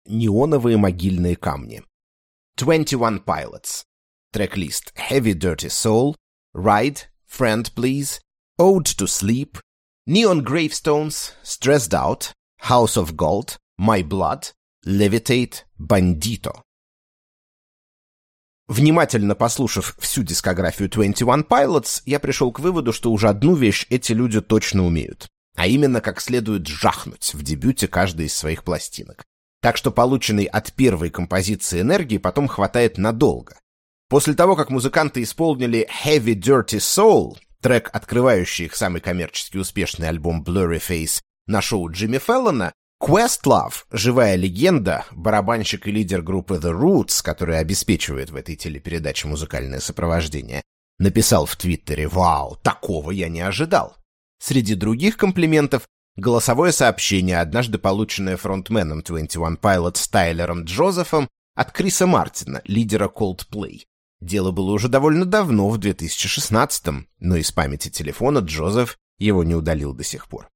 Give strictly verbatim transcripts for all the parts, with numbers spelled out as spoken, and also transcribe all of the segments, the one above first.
«Неоновые могильные камни». Twenty One Pilots. Трек-лист Heavy Dirty Soul, Ride, Friend Please, Ode to Sleep, Neon Gravestones, Stressed Out, House of Gold, My Blood, Levitate, Bandito. Внимательно послушав всю дискографию Twenty One Pilots, я пришел к выводу, что уже одну вещь эти люди точно умеют, а именно как следует жахнуть в дебюте каждой из своих пластинок. Так что полученной от первой композиции энергии потом хватает надолго. После того, как музыканты исполнили Heavy Dirty Soul, трек, открывающий их самый коммерчески успешный альбом Blurryface, на шоу Джимми Фэллона, Questlove, живая легенда, барабанщик и лидер группы The Roots, который обеспечивает в этой телепередаче музыкальное сопровождение, написал в Твиттере: «Вау, такого я не ожидал». Среди других комплиментов — голосовое сообщение, однажды полученное фронтменом Twenty One Pilots Тайлером Джозефом от Криса Мартина, лидера Coldplay. Дело было уже довольно давно, в две тысячи шестнадцатом, но из памяти телефона Джозеф его не удалил до сих пор.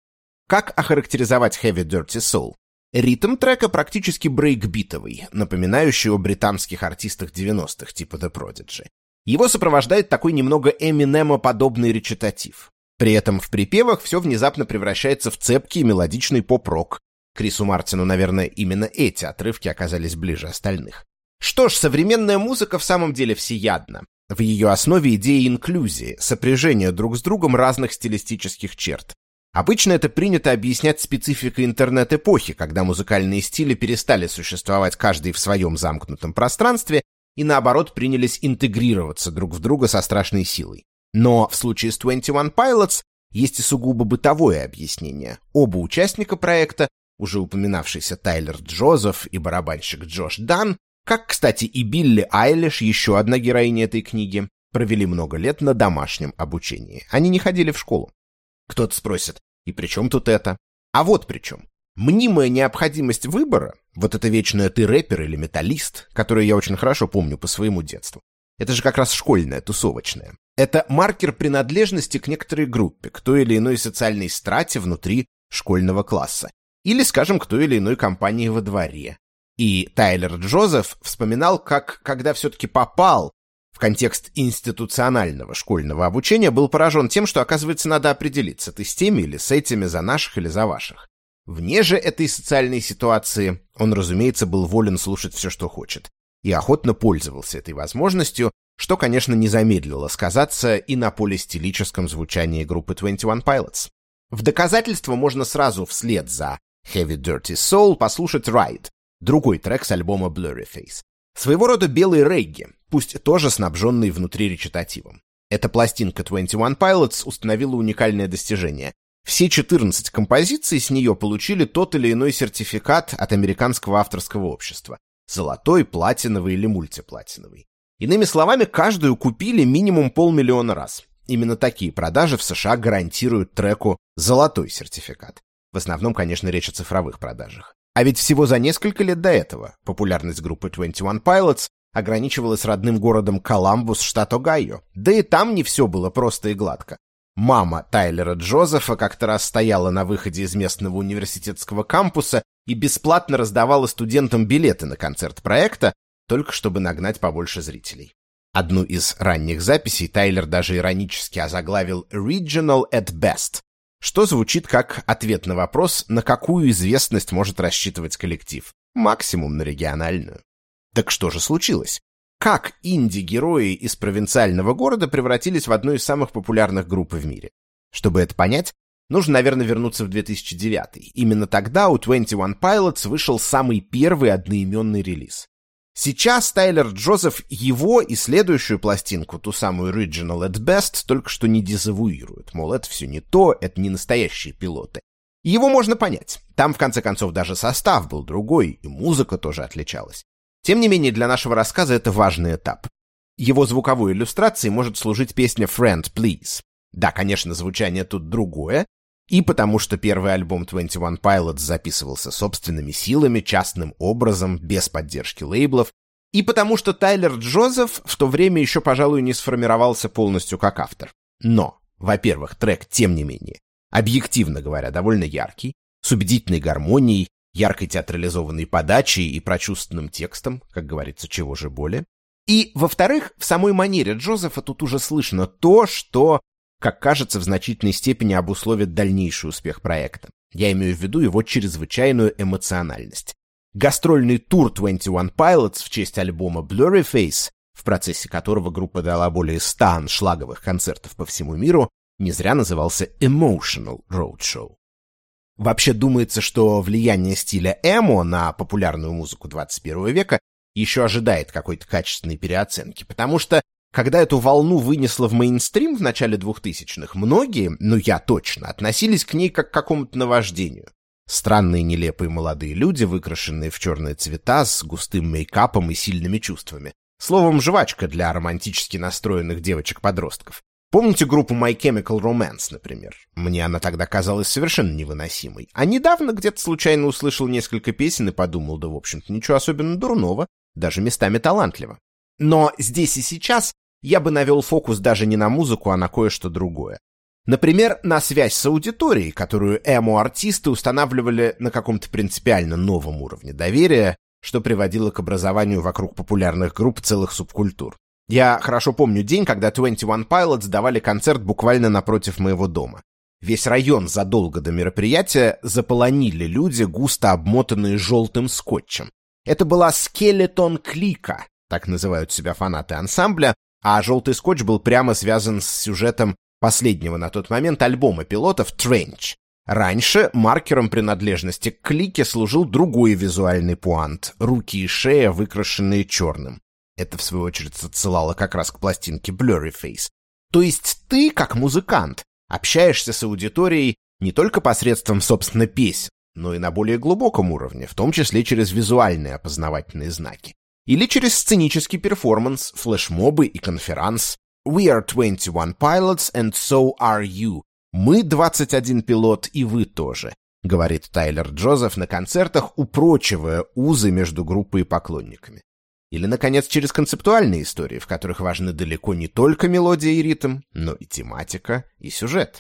Как охарактеризовать Heavy Dirty Soul? Ритм трека практически брейкбитовый, напоминающий о британских артистах девяностых типа The Prodigy. Его сопровождает такой немного Эминема-подобный речитатив. При этом в припевах все внезапно превращается в цепкий мелодичный поп-рок. Крису Мартину, наверное, именно эти отрывки оказались ближе остальных. Что ж, современная музыка в самом деле всеядна. В ее основе идея инклюзии, сопряжения друг с другом разных стилистических черт. Обычно это принято объяснять спецификой интернет-эпохи, когда музыкальные стили перестали существовать каждый в своем замкнутом пространстве и, наоборот, принялись интегрироваться друг в друга со страшной силой. Но в случае с Twenty One Pilots есть и сугубо бытовое объяснение. Оба участника проекта, уже упоминавшийся Тайлер Джозеф и барабанщик Джош Дан, как, кстати, и Билли Айлиш, еще одна героиня этой книги, провели много лет на домашнем обучении. Они не ходили в школу. Кто-то спросит: и при чем тут это? А вот при чем. Мнимая необходимость выбора, вот это вечное «ты рэпер» или «металлист», которое я очень хорошо помню по своему детству, это же как раз школьное, тусовочное. Это маркер принадлежности к некоторой группе, к той или иной социальной страте внутри школьного класса. Или, скажем, к той или иной компании во дворе. И Тайлер Джозеф вспоминал, как, когда все-таки попал в контекст институционального школьного обучения, был поражен тем, что, оказывается, надо определиться, ты с теми или с этими, за наших или за ваших. Вне же этой социальной ситуации он, разумеется, был волен слушать все, что хочет, и охотно пользовался этой возможностью, что, конечно, не замедлило сказаться и на полистилическом звучании группы Twenty One Pilots. В доказательство можно сразу вслед за Heavy Dirty Soul послушать Ride, другой трек с альбома Blurryface. Своего рода белый регги, пусть тоже снабженный внутри речитативом. Эта пластинка Twenty One Pilots установила уникальное достижение. Все четырнадцать композиций с нее получили тот или иной сертификат от Американского авторского общества. Золотой, платиновый или мультиплатиновый. Иными словами, каждую купили минимум полмиллиона раз. Именно такие продажи в США гарантируют треку золотой сертификат. В основном, конечно, речь о цифровых продажах. А ведь всего за несколько лет до этого популярность группы Twenty One Pilots ограничивалась родным городом Коламбус, штат Огайо. Да и там не все было просто и гладко. Мама Тайлера Джозефа как-то раз стояла на выходе из местного университетского кампуса и бесплатно раздавала студентам билеты на концерт проекта, только чтобы нагнать побольше зрителей. Одну из ранних записей Тайлер даже иронически озаглавил «Regional at best», что звучит как ответ на вопрос, на какую известность может рассчитывать коллектив. Максимум на региональную. Так что же случилось? Как инди-герои из провинциального города превратились в одну из самых популярных групп в мире? Чтобы это понять, нужно, наверное, вернуться в две тысячи девятый. Именно тогда у Twenty One Pilots вышел самый первый одноименный релиз. Сейчас Тайлер Джозеф его и следующую пластинку, ту самую Original at Best, только что не дезавуирует. Мол, это все не то, это не настоящие пилоты. И его можно понять. Там, в конце концов, даже состав был другой, и музыка тоже отличалась. Тем не менее, для нашего рассказа это важный этап. Его звуковой иллюстрацией может служить песня «Friend, Please». Да, конечно, звучание тут другое, и потому что первый альбом Twenty One Pilots записывался собственными силами, частным образом, без поддержки лейблов, и потому что Тайлер Джозеф в то время еще, пожалуй, не сформировался полностью как автор. Но, во-первых, трек, тем не менее, объективно говоря, довольно яркий, с убедительной гармонией, яркой театрализованной подачей и прочувственным текстом, как говорится, чего же более. И, во-вторых, в самой манере Джозефа тут уже слышно то, что, как кажется, в значительной степени обусловит дальнейший успех проекта. Я имею в виду его чрезвычайную эмоциональность. Гастрольный тур двадцать один Pilots в честь альбома Blurryface, в процессе которого группа дала более ста аншлаговых концертов по всему миру, не зря назывался Emotional Roadshow. Вообще думается, что влияние стиля эмо на популярную музыку двадцать первого века еще ожидает какой-то качественной переоценки, потому что, когда эту волну вынесло в мейнстрим в начале двухтысячных, многие, ну я точно, относились к ней как к какому-то наваждению. Странные нелепые молодые люди, выкрашенные в черные цвета, с густым мейкапом и сильными чувствами. Словом, жвачка для романтически настроенных девочек-подростков. Помните группу My Chemical Romance, например? Мне она тогда казалась совершенно невыносимой. А недавно где-то случайно услышал несколько песен и подумал, да, в общем-то, ничего особенно дурного, даже местами талантливо. Но здесь и сейчас я бы навел фокус даже не на музыку, а на кое-что другое. Например, на связь с аудиторией, которую эмо-артисты устанавливали на каком-то принципиально новом уровне доверия, что приводило к образованию вокруг популярных групп целых субкультур. Я хорошо помню день, когда двадцать один Pilots давали концерт буквально напротив моего дома. Весь район задолго до мероприятия заполонили люди, густо обмотанные желтым скотчем. Это была Skeleton Clique, так называют себя фанаты ансамбля, а желтый скотч был прямо связан с сюжетом последнего на тот момент альбома пилотов Trench. Раньше маркером принадлежности к клике служил другой визуальный пуант — руки и шея, выкрашенные черным. Это, в свою очередь, отсылало как раз к пластинке Blurryface. То есть ты, как музыкант, общаешься с аудиторией не только посредством, собственно, песен, но и на более глубоком уровне, в том числе через визуальные опознавательные знаки. Или через сценический перформанс, флешмобы и конферанс. We are двадцать один Pilots and so are you. Мы двадцать один пилот, и вы тоже, говорит Тайлер Джозеф на концертах, упрочивая узы между группой и поклонниками. Или, наконец, через концептуальные истории, в которых важны далеко не только мелодия и ритм, но и тематика, и сюжет.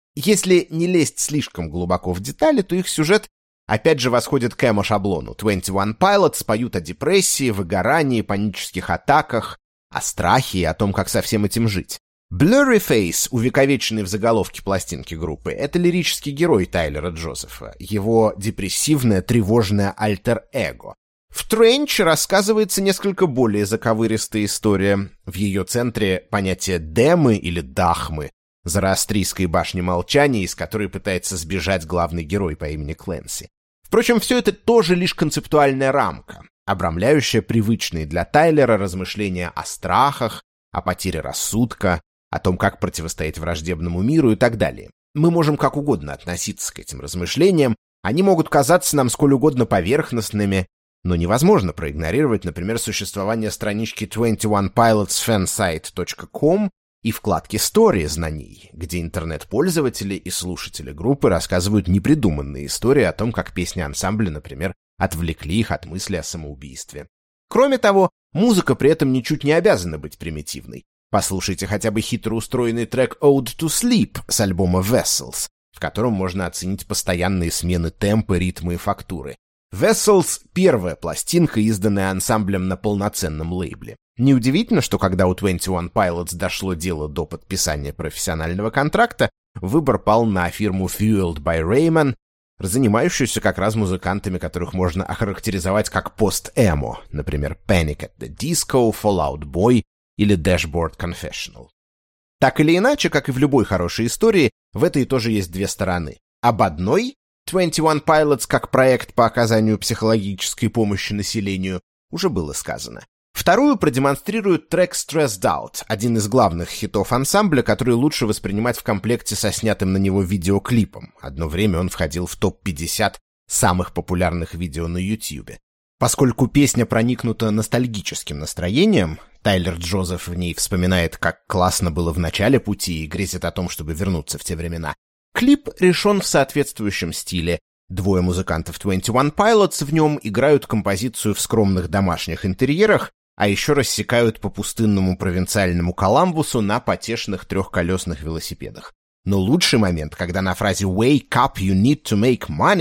Если не лезть слишком глубоко в детали, то их сюжет опять же восходит к эмо-шаблону. двадцать один Pilots поют о депрессии, выгорании, панических атаках, о страхе и о том, как со всем этим жить. Blurryface, увековеченный в заголовке пластинки группы, это лирический герой Тайлера Джозефа, его депрессивное, тревожное альтер-эго. В Trench рассказывается несколько более заковыристая история. В ее центре понятие демы или дахмы, зороастрийской башни молчания, из которой пытается сбежать главный герой по имени Кленси. Впрочем, все это тоже лишь концептуальная рамка, обрамляющая привычные для Тайлера размышления о страхах, о потере рассудка, о том, как противостоять враждебному миру и так далее. Мы можем как угодно относиться к этим размышлениям, они могут казаться нам сколь угодно поверхностными, но невозможно проигнорировать, например, существование странички двадцать один pilots fansite точка ком и вкладки «Stories» на ней, где интернет-пользователи и слушатели группы рассказывают непридуманные истории о том, как песни ансамбля, например, отвлекли их от мысли о самоубийстве. Кроме того, музыка при этом ничуть не обязана быть примитивной. Послушайте хотя бы хитро устроенный трек «Ode to Sleep» с альбома Vessels, в котором можно оценить постоянные смены темпа, ритма и фактуры. Vessels — первая пластинка, изданная ансамблем на полноценном лейбле. Неудивительно, что когда у двадцать один Pilots дошло дело до подписания профессионального контракта, выбор пал на фирму Fueled by Raymond, занимающуюся как раз музыкантами, которых можно охарактеризовать как пост-эмо, например, Panic at the Disco, Fall Out Boy или Dashboard Confessional. Так или иначе, как и в любой хорошей истории, в этой тоже есть две стороны. Об одной, двадцать один Pilots как проект по оказанию психологической помощи населению, уже было сказано. Вторую продемонстрирует трек Stressed Out, один из главных хитов ансамбля, который лучше воспринимать в комплекте со снятым на него видеоклипом. Одно время он входил в топ пятьдесят самых популярных видео на Ютьюбе. Поскольку песня проникнута ностальгическим настроением, Тайлер Джозеф в ней вспоминает, как классно было в начале пути и грезит о том, чтобы вернуться в те времена. Клип решен в соответствующем стиле. Двое музыкантов двадцать один Pilots в нем играют композицию в скромных домашних интерьерах, а еще рассекают по пустынному провинциальному Коламбусу на потешных трехколесных велосипедах. Но лучший момент, когда на фразе «Wake up, you need to make money»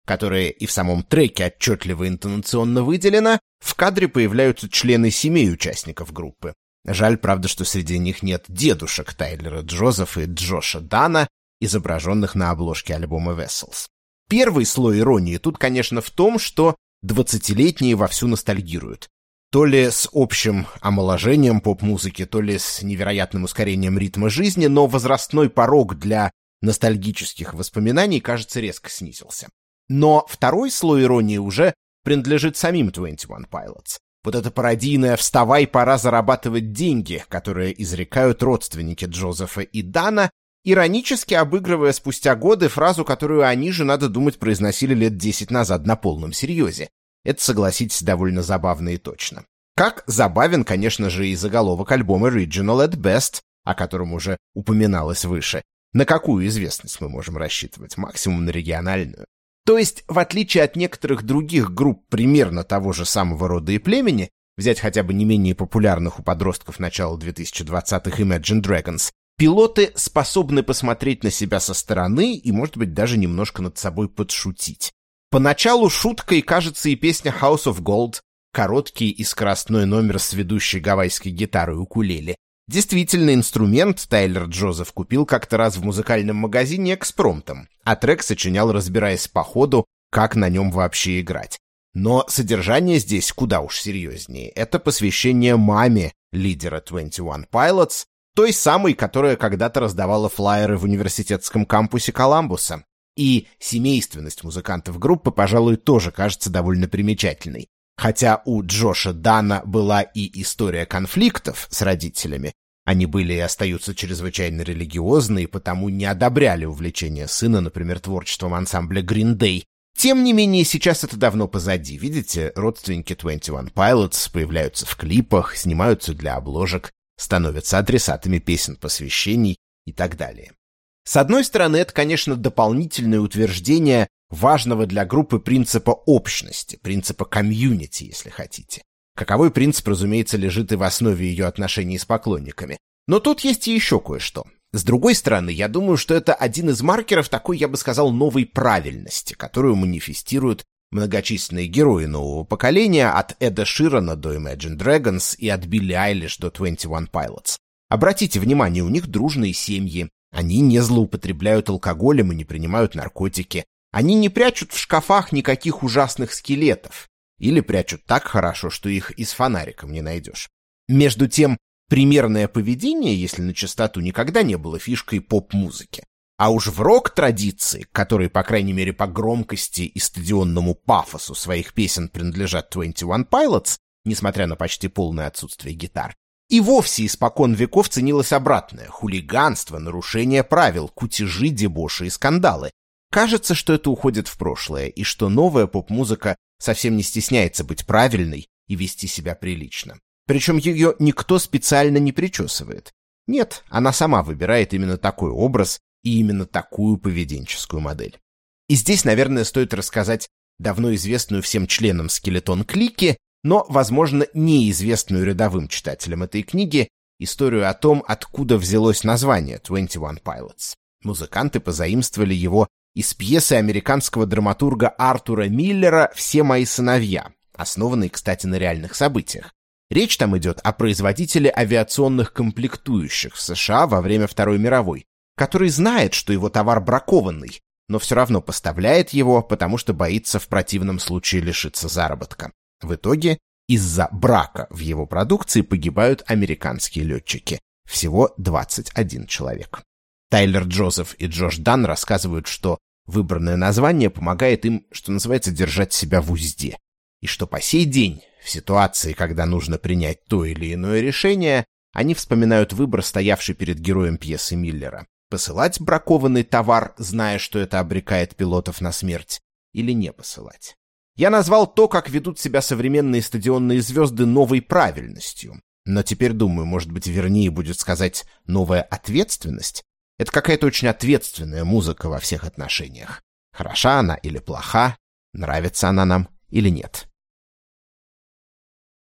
которое и в самом треке отчетливо интонационно выделено, в кадре появляются члены семей участников группы. Жаль, правда, что среди них нет дедушек Тайлера Джозефа и Джоша Дана, изображенных на обложке альбома Vessels. Первый слой иронии тут, конечно, в том, что двадцатилетние вовсю ностальгируют. То ли с общим омоложением поп-музыки, то ли с невероятным ускорением ритма жизни, но возрастной порог для ностальгических воспоминаний, кажется, резко снизился. Но второй слой иронии уже принадлежит самим твенти ван Pilots. Вот это пародийное «вставай, пора зарабатывать деньги», которое изрекают родственники Джозефа и Дана, иронически обыгрывая спустя годы фразу, которую они же, надо думать, произносили лет десять назад на полном серьезе. Это, согласитесь, довольно забавно и точно. Как забавен, конечно же, и заголовок альбома Original at Best, о котором уже упоминалось выше. На какую известность мы можем рассчитывать? Максимум на региональную. То есть, в отличие от некоторых других групп примерно того же самого рода и племени, взять хотя бы не менее популярных у подростков начала две тысячи двадцатых Imagine Dragons, пилоты способны посмотреть на себя со стороны и, может быть, даже немножко над собой подшутить. Поначалу шуткой кажется и песня House of Gold, короткий и скоростной номер с ведущей гавайской гитарой укулеле. Действительно, инструмент Тайлер Джозеф купил как-то раз в музыкальном магазине экспромтом, а трек сочинял, разбираясь по ходу, как на нем вообще играть. Но содержание здесь куда уж серьезнее. Это посвящение маме лидера твенти ван Pilots, той самой, которая когда-то раздавала флаеры в университетском кампусе Коламбуса. И семейственность музыкантов группы, пожалуй, тоже кажется довольно примечательной. Хотя у Джоша Дана была и история конфликтов с родителями, они были и остаются чрезвычайно религиозны и потому не одобряли увлечение сына, например, творчеством ансамбля Green Day. Тем не менее, сейчас это давно позади. Видите, родственники твенти ван Pilots появляются в клипах, снимаются для обложек, становятся адресатами песен посвящений и так далее. С одной стороны, это, конечно, дополнительное утверждение важного для группы принципа общности, принципа комьюнити, если хотите. Каковой принцип, разумеется, лежит и в основе ее отношений с поклонниками. Но тут есть и еще кое-что. С другой стороны, я думаю, что это один из маркеров такой, я бы сказал, новой правильности, которую манифестируют многочисленные герои нового поколения, от Эда Ширана до Imagine Dragons и от Билли Айлиш до твенти ван Pilots. Обратите внимание, у них дружные семьи, они не злоупотребляют алкоголем и не принимают наркотики. Они не прячут в шкафах никаких ужасных скелетов. Или прячут так хорошо, что их и с фонариком не найдешь. Между тем, примерное поведение, если на чистоту, никогда не было фишкой поп-музыки. А уж в рок-традиции, которой, по крайней мере, по громкости и стадионному пафосу своих песен принадлежат твенти ван Pilots, несмотря на почти полное отсутствие гитар, и вовсе испокон веков ценилось обратное — хулиганство, нарушение правил, кутежи, дебоши и скандалы. Кажется, что это уходит в прошлое, и что новая поп-музыка совсем не стесняется быть правильной и вести себя прилично. Причем ее никто специально не причесывает. Нет, она сама выбирает именно такой образ и именно такую поведенческую модель. И здесь, наверное, стоит рассказать давно известную всем членам «Скелетон-клики», но, возможно, неизвестную рядовым читателям этой книги, историю о том, откуда взялось название твенти ван Pilots. Музыканты позаимствовали его из пьесы американского драматурга Артура Миллера «Все мои сыновья», основанной, кстати, на реальных событиях. Речь там идет о производителе авиационных комплектующих в США во время Второй мировой, который знает, что его товар бракованный, но все равно поставляет его, потому что боится в противном случае лишиться заработка. В итоге из-за брака в его продукции погибают американские летчики. Всего двадцать один человек. Тайлер Джозеф и Джош Дан рассказывают, что выбранное название помогает им, что называется, держать себя в узде. И что по сей день, в ситуации, когда нужно принять то или иное решение, они вспоминают выбор, стоявший перед героем пьесы Миллера. Посылать бракованный товар, зная, что это обрекает пилотов на смерть, или не посылать. Я назвал то, как ведут себя современные стадионные звезды, новой правильностью. Но теперь, думаю, может быть, вернее будет сказать новая ответственность. Это какая-то очень ответственная музыка во всех отношениях. Хороша она или плоха, нравится она нам или нет.